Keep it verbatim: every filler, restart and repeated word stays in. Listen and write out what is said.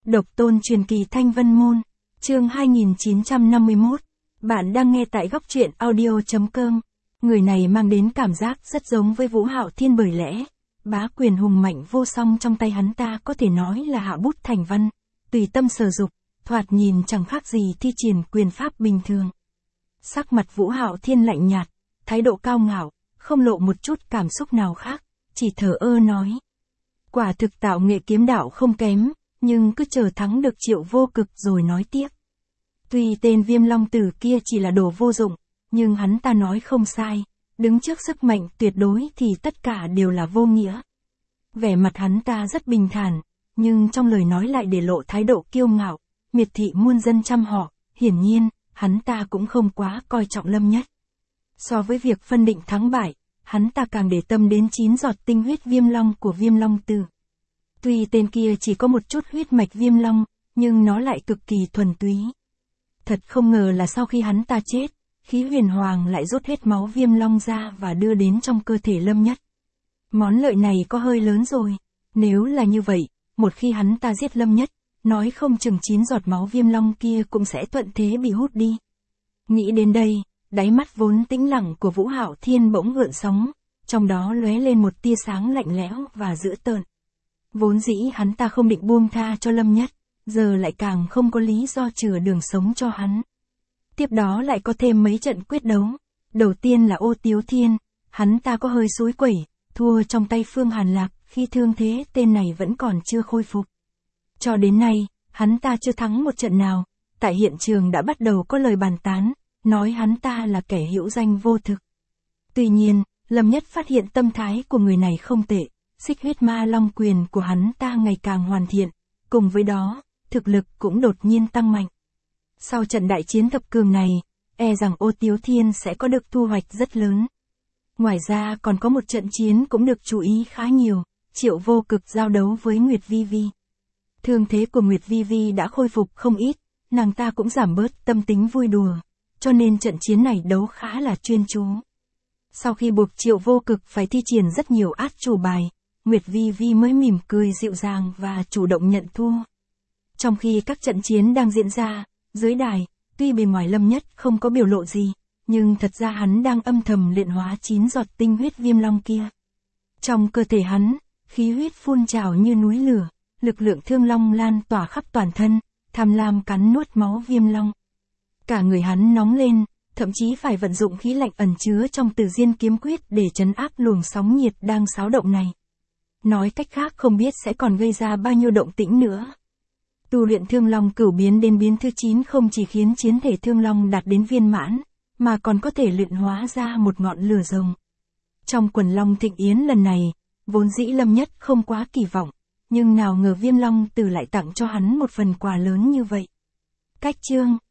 Độc tôn truyền kỳ Thanh Vân Môn, chương hai nghìn chín trăm năm mươi mốt. Bạn đang nghe tại góc truyện audio chấm com. Người này mang đến cảm giác rất giống với Vũ Hạo Thiên, bởi lẽ bá quyền hùng mạnh vô song trong tay hắn ta có thể nói là hạ bút thành văn, tùy tâm sở dục, thoạt nhìn chẳng khác gì thi triển quyền pháp bình thường. Sắc mặt Vũ Hạo Thiên lạnh nhạt, thái độ cao ngạo, không lộ một chút cảm xúc nào khác, chỉ thờ ơ nói: quả thực tạo nghệ kiếm đạo không kém, nhưng cứ chờ thắng được Triệu Vô Cực rồi nói tiếp. Tuy tên Viêm Long Tử kia chỉ là đồ vô dụng, nhưng hắn ta nói không sai, đứng trước sức mạnh tuyệt đối thì tất cả đều là vô nghĩa. Vẻ mặt hắn ta rất bình thản, nhưng trong lời nói lại để lộ thái độ kiêu ngạo, miệt thị muôn dân trăm họ. Hiển nhiên, hắn ta cũng không quá coi trọng Lâm Nhất. So với việc phân định thắng bại, hắn ta càng để tâm đến chín giọt tinh huyết Viêm Long của Viêm Long Tử. Tuy tên kia chỉ có một chút huyết mạch Viêm Long, nhưng nó lại cực kỳ thuần túy. Thật không ngờ là sau khi hắn ta chết, khí huyền hoàng lại rút hết máu Viêm Long ra và đưa đến trong cơ thể Lâm Nhất. Món lợi này có hơi lớn rồi. Nếu là như vậy, một khi hắn ta giết Lâm Nhất, nói không chừng chín giọt máu Viêm Long kia cũng sẽ thuận thế bị hút đi. Nghĩ đến đây, đáy mắt vốn tĩnh lặng của Vũ Hạo Thiên bỗng gợn sóng, trong đó lóe lên một tia sáng lạnh lẽo và dữ tợn. Vốn dĩ hắn ta không định buông tha cho Lâm Nhất, giờ lại càng không có lý do chừa đường sống cho hắn. Tiếp đó lại có thêm mấy trận quyết đấu. Đầu tiên là Ô Tiếu Thiên, hắn ta có hơi xúi quẩy, thua trong tay Phương Hàn Lạc khi thương thế tên này vẫn còn chưa khôi phục. Cho đến nay, hắn ta chưa thắng một trận nào, tại hiện trường đã bắt đầu có lời bàn tán, nói hắn ta là kẻ hữu danh vô thực. Tuy nhiên, Lâm Nhất phát hiện tâm thái của người này không tệ, xích huyết ma long quyền của hắn ta ngày càng hoàn thiện, cùng với đó, thực lực cũng đột nhiên tăng mạnh. Sau trận đại chiến thập cường này, e rằng Ô Tiếu Thiên sẽ có được thu hoạch rất lớn. Ngoài ra còn có một trận chiến cũng được chú ý khá nhiều, Triệu Vô Cực giao đấu với Nguyệt Vi Vi. Thương thế của Nguyệt Vi Vi đã khôi phục không ít, nàng ta cũng giảm bớt tâm tính vui đùa, cho nên trận chiến này đấu khá là chuyên chú. Sau khi buộc Triệu Vô Cực phải thi triển rất nhiều át chủ bài, Nguyệt Vi Vi mới mỉm cười dịu dàng và chủ động nhận thua. Trong khi các trận chiến đang diễn ra, dưới đài, tuy bề ngoài Lâm Nhất không có biểu lộ gì, nhưng thật ra hắn đang âm thầm luyện hóa chín giọt tinh huyết Viêm Long kia. Trong cơ thể hắn, khí huyết phun trào như núi lửa, lực lượng thương long lan tỏa khắp toàn thân, tham lam cắn nuốt máu Viêm Long. Cả người hắn nóng lên, thậm chí phải vận dụng khí lạnh ẩn chứa trong Tử Diên kiếm quyết để trấn áp luồng sóng nhiệt đang xáo động này. Nói cách khác không biết sẽ còn gây ra bao nhiêu động tĩnh nữa. Tu luyện Thương Long Cửu Biến đến biến thứ chín không chỉ khiến chiến thể Thương Long đạt đến viên mãn, mà còn có thể luyện hóa ra một ngọn lửa rồng. Trong quần Long Thịnh Yến lần này, vốn dĩ Lâm Nhất không quá kỳ vọng, nhưng nào ngờ Viêm Long Tử lại tặng cho hắn một phần quà lớn như vậy. Cách chương